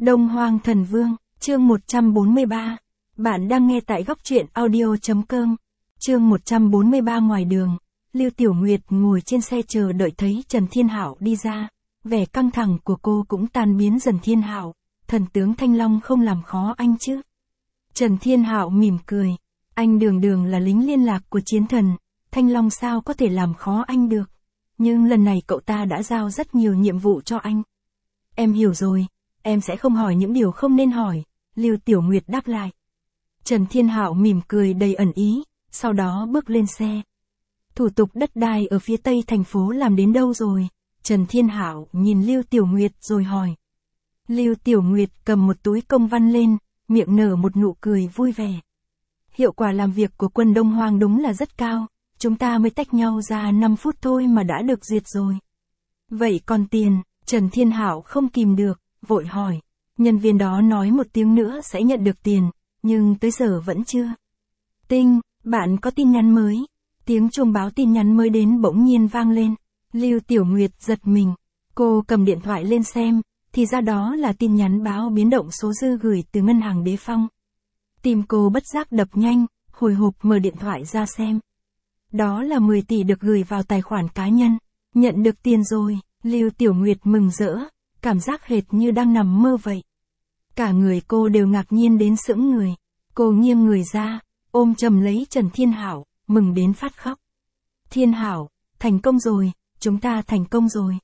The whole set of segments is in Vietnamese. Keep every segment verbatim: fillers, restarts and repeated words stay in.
Đông Hoang Thần Vương, chương một trăm bốn mươi ba. Bạn đang nghe tại góc truyện audio.com. Chương một trăm bốn mươi ba. Ngoài đường, Lưu Tiểu Nguyệt ngồi trên xe chờ đợi thấy Trần Thiên Hạo đi ra. Vẻ căng thẳng của cô cũng tan biến dần. Thiên Hạo, thần tướng Thanh Long không làm khó anh chứ? Trần Thiên Hạo mỉm cười. Anh đường đường là lính liên lạc của chiến thần, Thanh Long sao có thể làm khó anh được? Nhưng lần này cậu ta đã giao rất nhiều nhiệm vụ cho anh. Em hiểu rồi, em sẽ không hỏi những điều không nên hỏi, Lưu Tiểu Nguyệt đáp lại. Trần Thiên Hạo mỉm cười đầy ẩn ý, sau đó bước lên xe. Thủ tục đất đai ở phía tây thành phố làm đến đâu rồi? Trần Thiên Hạo nhìn Lưu Tiểu Nguyệt rồi hỏi. Lưu Tiểu Nguyệt cầm một túi công văn lên, miệng nở một nụ cười vui vẻ. Hiệu quả làm việc của quân Đông Hoang đúng là rất cao, chúng ta mới tách nhau ra năm phút thôi mà đã được duyệt rồi. Vậy còn tiền? Trần Thiên Hạo không kìm được, vội hỏi. Nhân viên đó nói một tiếng nữa sẽ nhận được tiền, nhưng tới giờ vẫn chưa. Tinh, bạn có tin nhắn mới. Tiếng chuông báo tin nhắn mới đến bỗng nhiên vang lên. Lưu Tiểu Nguyệt giật mình. Cô cầm điện thoại lên xem, thì ra đó là tin nhắn báo biến động số dư gửi từ ngân hàng Đế Phong. Tim cô bất giác đập nhanh, hồi hộp mở điện thoại ra xem. Đó là mười tỷ được gửi vào tài khoản cá nhân. Nhận được tiền rồi, Lưu Tiểu Nguyệt mừng rỡ, cảm giác hệt như đang nằm mơ vậy. Cả người cô đều ngạc nhiên đến sững người. Cô nghiêng người ra, ôm chầm lấy Trần Thiên Hạo, mừng đến phát khóc. Thiên Hạo, thành công rồi, chúng ta thành công rồi.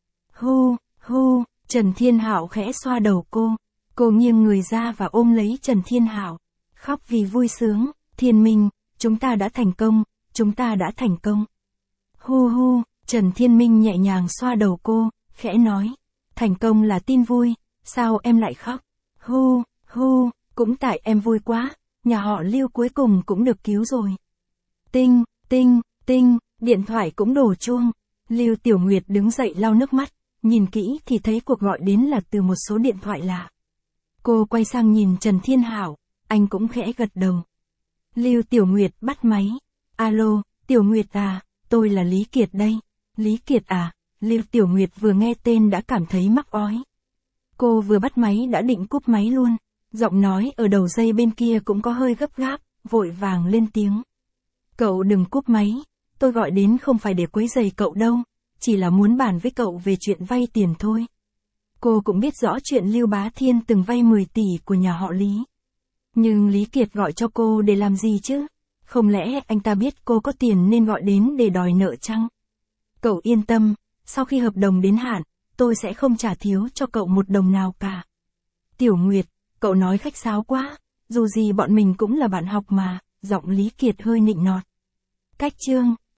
Hu, hu, Trần Thiên Hạo khẽ xoa đầu cô. Cô nghiêng người ra và ôm lấy Trần Thiên Hạo, khóc vì vui sướng. Thiên Minh, chúng ta đã thành công, chúng ta đã thành công. Hu hu, Trần Thiên Minh nhẹ nhàng xoa đầu cô, khẽ nói. Thành công là tin vui, sao em lại khóc? Hu, hu, cũng tại em vui quá, nhà họ Lưu cuối cùng cũng được cứu rồi. Tinh, tinh, tinh, điện thoại cũng đổ chuông. Lưu Tiểu Nguyệt đứng dậy lau nước mắt, nhìn kỹ thì thấy cuộc gọi đến là từ một số điện thoại lạ. Cô quay sang nhìn Trần Thiên Hạo, anh cũng khẽ gật đầu. Lưu Tiểu Nguyệt bắt máy. Alo, Tiểu Nguyệt à, tôi là Lý Kiệt đây. Lý Kiệt à? Lưu Tiểu Nguyệt vừa nghe tên đã cảm thấy mắc ói. Cô vừa bắt máy đã định cúp máy luôn. Giọng nói ở đầu dây bên kia cũng có hơi gấp gáp, vội vàng lên tiếng. Cậu đừng cúp máy, tôi gọi đến không phải để quấy rầy cậu đâu, chỉ là muốn bàn với cậu về chuyện vay tiền thôi. Cô cũng biết rõ chuyện Lưu Bá Thiên từng vay mười tỷ của nhà họ Lý. Nhưng Lý Kiệt gọi cho cô để làm gì chứ? Không lẽ anh ta biết cô có tiền nên gọi đến để đòi nợ chăng? Cậu yên tâm, sau khi hợp đồng đến hạn, tôi sẽ không trả thiếu cho cậu một đồng nào cả. Tiểu Nguyệt, cậu nói khách sáo quá, dù gì bọn mình cũng là bạn học mà, giọng Lý Kiệt hơi nịnh nọt. Cách chương,